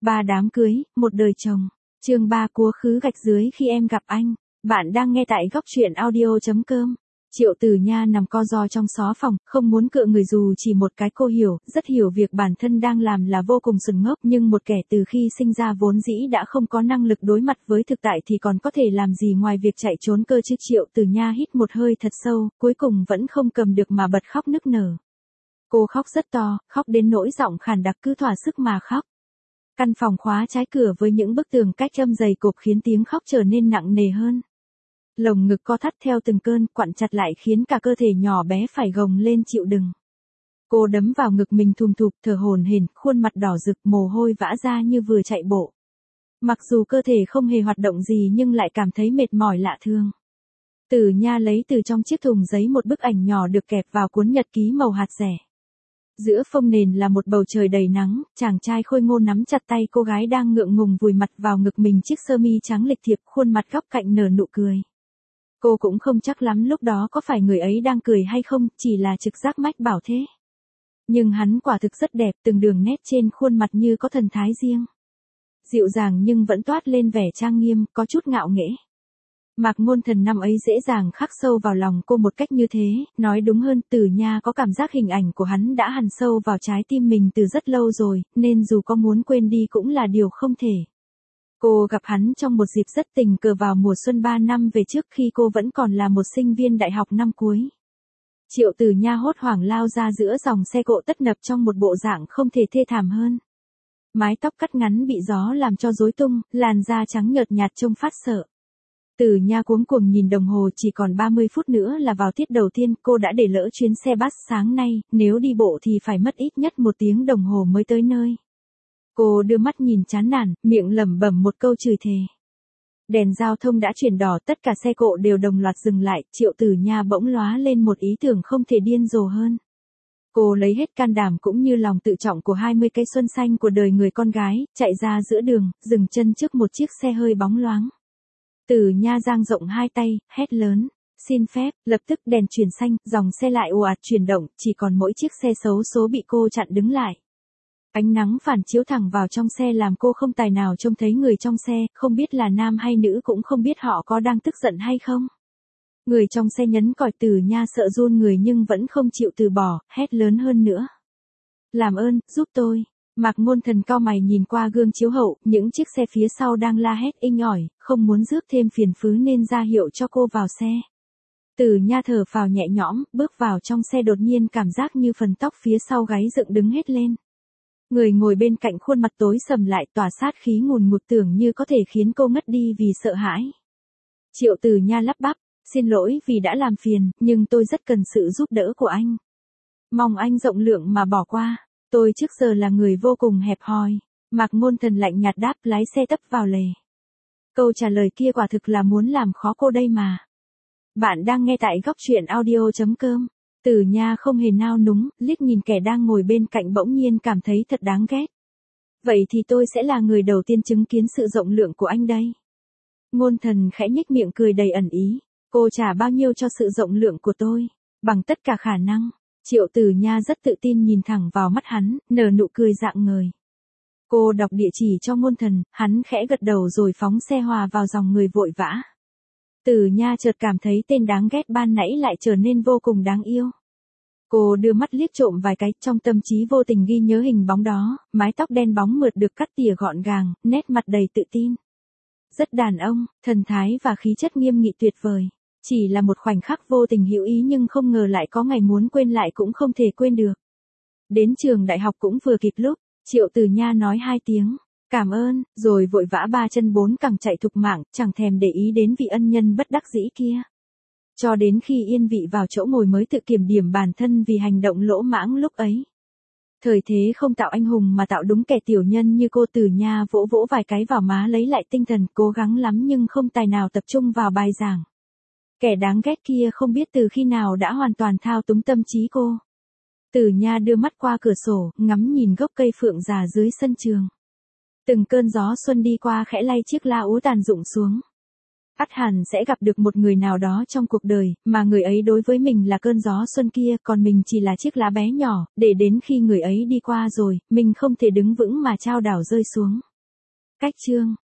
Ba đám cưới, một đời chồng. Chương 3 cúa khứ gạch dưới khi em gặp anh. Bạn đang nghe tại góc truyện audio.com. Triệu Tử Nha nằm co ro trong xó phòng, không muốn cựa người dù chỉ một cái. Cô hiểu, rất hiểu việc bản thân đang làm là vô cùng sừng ngốc, nhưng một kẻ từ khi sinh ra vốn dĩ đã không có năng lực đối mặt với thực tại thì còn có thể làm gì ngoài việc chạy trốn cơ chứ. Triệu Tử Nha hít một hơi thật sâu, cuối cùng vẫn không cầm được mà bật khóc nức nở. Cô khóc rất to, khóc đến nỗi giọng khàn đặc cứ thỏa sức mà khóc. Căn phòng khóa trái cửa với những bức tường cách âm dày cộp khiến tiếng khóc trở nên nặng nề hơn. Lồng ngực co thắt theo từng cơn, quặn chặt lại khiến cả cơ thể nhỏ bé phải gồng lên chịu đựng. Cô đấm vào ngực mình thùm thụp, thở hổn hển, khuôn mặt đỏ rực, mồ hôi vã ra như vừa chạy bộ. Mặc dù cơ thể không hề hoạt động gì nhưng lại cảm thấy mệt mỏi lạ thường. Tử Nha lấy từ trong chiếc thùng giấy một bức ảnh nhỏ được kẹp vào cuốn nhật ký màu hạt rẻ. Giữa phông nền là một bầu trời đầy nắng, chàng trai khôi ngô nắm chặt tay cô gái đang ngượng ngùng vùi mặt vào ngực mình, chiếc sơ mi trắng lịch thiệp, khuôn mặt góc cạnh nở nụ cười. Cô cũng không chắc lắm lúc đó có phải người ấy đang cười hay không, chỉ là trực giác mách bảo thế. Nhưng hắn quả thực rất đẹp, từng đường nét trên khuôn mặt như có thần thái riêng. Dịu dàng nhưng vẫn toát lên vẻ trang nghiêm, có chút ngạo nghễ. Mạc Ngôn Thần năm ấy dễ dàng khắc sâu vào lòng cô một cách như thế, nói đúng hơn, Tử Nha có cảm giác hình ảnh của hắn đã hằn sâu vào trái tim mình từ rất lâu rồi, nên dù có muốn quên đi cũng là điều không thể. Cô gặp hắn trong một dịp rất tình cờ vào mùa xuân 3 năm về trước, khi cô vẫn còn là một sinh viên đại học năm cuối. Triệu Tử Nha hốt hoảng lao ra giữa dòng xe cộ tấp nập trong một bộ dạng không thể thê thảm hơn. Mái tóc cắt ngắn bị gió làm cho rối tung, làn da trắng nhợt nhạt trông phát sợ. Tử Nha cuống cuồng nhìn đồng hồ, chỉ còn 30 phút nữa là vào tiết đầu tiên, cô đã để lỡ chuyến xe bus sáng nay, nếu đi bộ thì phải mất ít nhất 1 tiếng đồng hồ mới tới nơi. Cô đưa mắt nhìn chán nản, miệng lẩm bẩm một câu chửi thề. Đèn giao thông đã chuyển đỏ, tất cả xe cộ đều đồng loạt dừng lại, Triệu Tử Nha bỗng lóa lên một ý tưởng không thể điên rồ hơn. Cô lấy hết can đảm cũng như lòng tự trọng của 20 cây xuân xanh của đời người con gái, chạy ra giữa đường, dừng chân trước một chiếc xe hơi bóng loáng. Tử Nha dang rộng hai tay, hét lớn, xin phép, lập tức đèn chuyển xanh, dòng xe lại ồ ạt chuyển động, chỉ còn mỗi chiếc xe xấu số bị cô chặn đứng lại. Ánh nắng phản chiếu thẳng vào trong xe làm cô không tài nào trông thấy người trong xe, không biết là nam hay nữ, cũng không biết họ có đang tức giận hay không. Người trong xe nhấn còi, Tử Nha sợ run người nhưng vẫn không chịu từ bỏ, hét lớn hơn nữa. Làm ơn, giúp tôi. Mạc Ngôn Thần cau mày nhìn qua gương chiếu hậu, những chiếc xe phía sau đang la hét inh ỏi, không muốn rước thêm phiền phức nên ra hiệu cho cô vào xe. Tử Nha thở phào nhẹ nhõm, bước vào trong xe, đột nhiên cảm giác như phần tóc phía sau gáy dựng đứng hết lên. Người ngồi bên cạnh khuôn mặt tối sầm lại, tỏa sát khí ngùn ngụt, tưởng như có thể khiến cô ngất đi vì sợ hãi. Triệu Tử Nha lắp bắp, xin lỗi vì đã làm phiền, nhưng tôi rất cần sự giúp đỡ của anh. Mong anh rộng lượng mà bỏ qua. Tôi trước giờ là người vô cùng hẹp hòi. Mạc Ngôn Thần lạnh nhạt đáp, lái xe tấp vào lề. Câu trả lời kia quả thực là muốn làm khó cô đây mà. Bạn đang nghe tại góc truyện audio.com. Tử Nha không hề nao núng, liếc nhìn kẻ đang ngồi bên cạnh, bỗng nhiên cảm thấy thật đáng ghét. Vậy thì tôi sẽ là người đầu tiên chứng kiến sự rộng lượng của anh đây. Ngôn Thần khẽ nhếch miệng cười đầy ẩn ý. Cô trả bao nhiêu cho sự rộng lượng của tôi? Bằng tất cả khả năng. Triệu Tử Nha rất tự tin nhìn thẳng vào mắt hắn, nở nụ cười rạng ngời. Cô đọc địa chỉ cho Ngôn Thần, hắn khẽ gật đầu rồi phóng xe hòa vào dòng người vội vã. Tử Nha chợt cảm thấy tên đáng ghét ban nãy lại trở nên vô cùng đáng yêu. Cô đưa mắt liếc trộm vài cái, trong tâm trí vô tình ghi nhớ hình bóng đó, mái tóc đen bóng mượt được cắt tỉa gọn gàng, nét mặt đầy tự tin. Rất đàn ông, thần thái và khí chất nghiêm nghị tuyệt vời. Chỉ là một khoảnh khắc vô tình hữu ý nhưng không ngờ lại có ngày muốn quên lại cũng không thể quên được. Đến trường đại học cũng vừa kịp lúc, Triệu Tử Nha nói 2 tiếng, cảm ơn, rồi vội vã 3 chân 4 cẳng chạy thục mạng, chẳng thèm để ý đến vị ân nhân bất đắc dĩ kia. Cho đến khi yên vị vào chỗ ngồi mới tự kiểm điểm bản thân vì hành động lỗ mãng lúc ấy. Thời thế không tạo anh hùng mà tạo đúng kẻ tiểu nhân như cô. Tử Nha vỗ vỗ vài cái vào má lấy lại tinh thần, cố gắng lắm nhưng không tài nào tập trung vào bài giảng. Kẻ đáng ghét kia không biết từ khi nào đã hoàn toàn thao túng tâm trí cô. Tử Nha đưa mắt qua cửa sổ, ngắm nhìn gốc cây phượng già dưới sân trường. Từng cơn gió xuân đi qua khẽ lay chiếc la úa tàn rụng xuống. Ắt hẳn sẽ gặp được một người nào đó trong cuộc đời, mà người ấy đối với mình là cơn gió xuân kia, còn mình chỉ là chiếc lá bé nhỏ, để đến khi người ấy đi qua rồi, mình không thể đứng vững mà chao đảo rơi xuống. Cách chương